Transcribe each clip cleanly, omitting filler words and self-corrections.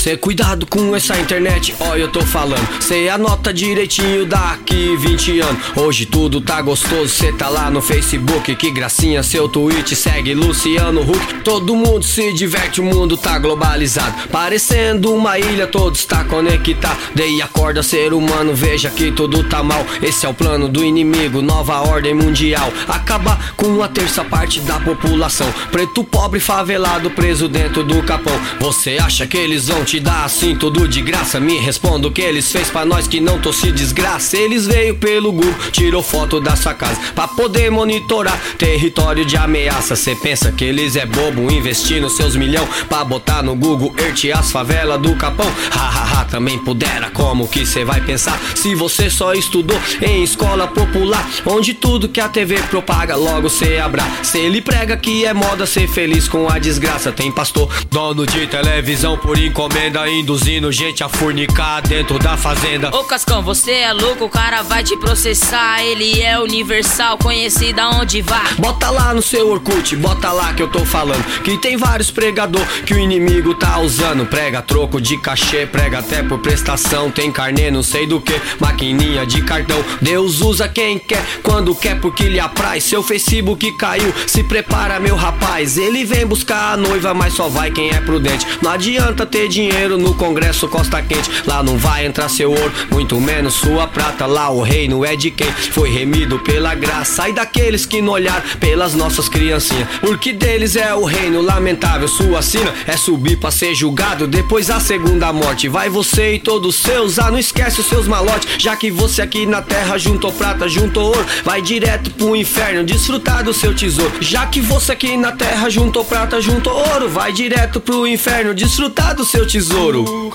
Cê cuidado com essa internet, ó, eu tô falando. Cê anota direitinho daqui 20 anos. Hoje tudo tá gostoso, cê tá lá no Facebook. Que gracinha seu tweet, segue Luciano Huck. Todo mundo se diverte, o mundo tá globalizado. Parecendo uma ilha, todos tá conectado. Daí acorda ser humano, veja que tudo tá mal. Esse é o plano do inimigo, nova ordem mundial. Acabar com a terça parte da população. Preto, pobre, favelado, preso dentro do capão. Você acha que eles vão te dar assim tudo de graça? Me responda o que eles fez pra nós que não torce desgraça. Eles veio pelo Google, tirou foto da sua casa pra poder monitorar território de ameaça. Cê pensa que eles é bobo investindo seus milhão pra botar no Google Earth as favelas do Capão? Hahaha, também pudera, como que cê vai pensar se você só estudou em escola popular, onde tudo que a TV propaga logo cê abraça. Se ele prega que é moda ser feliz com a desgraça, tem pastor, dono de televisão por encomenda, induzindo gente a fornicar dentro da fazenda. Ô Cascão, você é louco, o cara vai te processar. Ele é universal, conhecido aonde vá. Bota lá no seu Orkut, bota lá que eu tô falando que tem vários pregador que o inimigo tá usando. Prega troco de cachê, prega até por prestação. Tem carnê não sei do que, maquininha de cartão. Deus usa quem quer, quando quer, porque lhe apraz. Seu Facebook caiu, se prepara meu rapaz. Ele vem buscar a noiva, mas só vai quem é prudente. Não adianta ter dinheiro no Congresso Costa Quente. Lá não vai entrar seu ouro, muito menos sua prata. Lá o reino é de quem foi remido pela graça. E daqueles que não olharam pelas nossas criancinhas, porque deles é o reino lamentável. Sua sina é subir pra ser julgado, depois a segunda morte. Vai você e todos seus, não esquece os seus malotes. Já que você aqui na terra juntou prata, juntou ouro, vai direto pro inferno desfrutar do seu tesouro. Já que você aqui na terra juntou prata, juntou ouro, vai direto pro inferno desfrutar do seu tesouro. O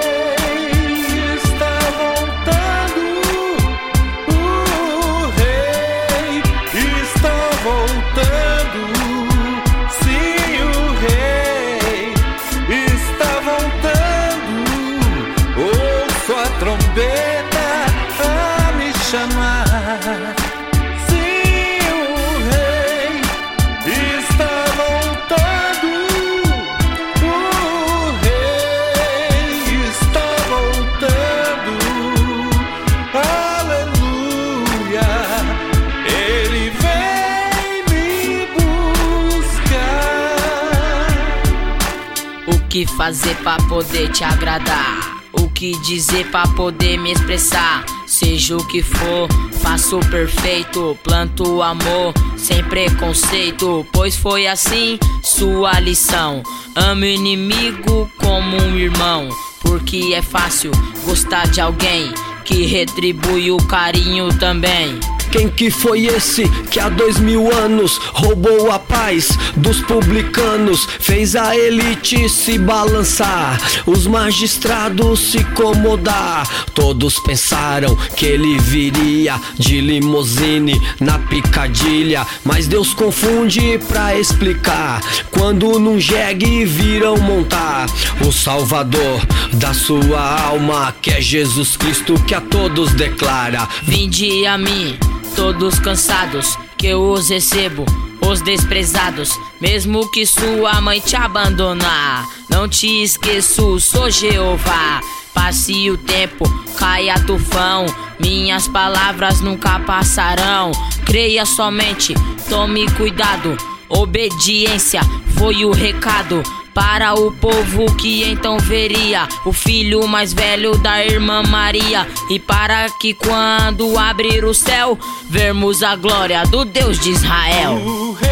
rei está voltando, o rei está voltando. Sim, o rei está voltando. Ouço a trombeta a me chamar. Sim, o rei está voltando. O rei está voltando. Aleluia. Ele vem me buscar. O que fazer pra poder te agradar? O que dizer pra poder me expressar? Seja o que for, faço perfeito. Planto o amor sem preconceito, pois foi assim sua lição. Ame o inimigo como um irmão, porque é fácil gostar de alguém que retribui o carinho também. Quem que foi esse que há 2000 anos roubou a paz dos publicanos, fez a elite se balançar, os magistrados se incomodar? Todos pensaram que ele viria de limusine na picadilha, mas Deus confunde pra explicar. Quando num jegue viram montar o salvador da sua alma, que é Jesus Cristo, que a todos declara: vinde a mim, todos cansados, que eu os recebo, os desprezados. Mesmo que sua mãe te abandonar, não te esqueço, sou Jeová. Passe o tempo, caia tufão, minhas palavras nunca passarão. Creia somente, tome cuidado, obediência foi o recado para o povo que então veria o filho mais velho da irmã Maria. E para que quando abrir o céu, vermos a glória do Deus de Israel.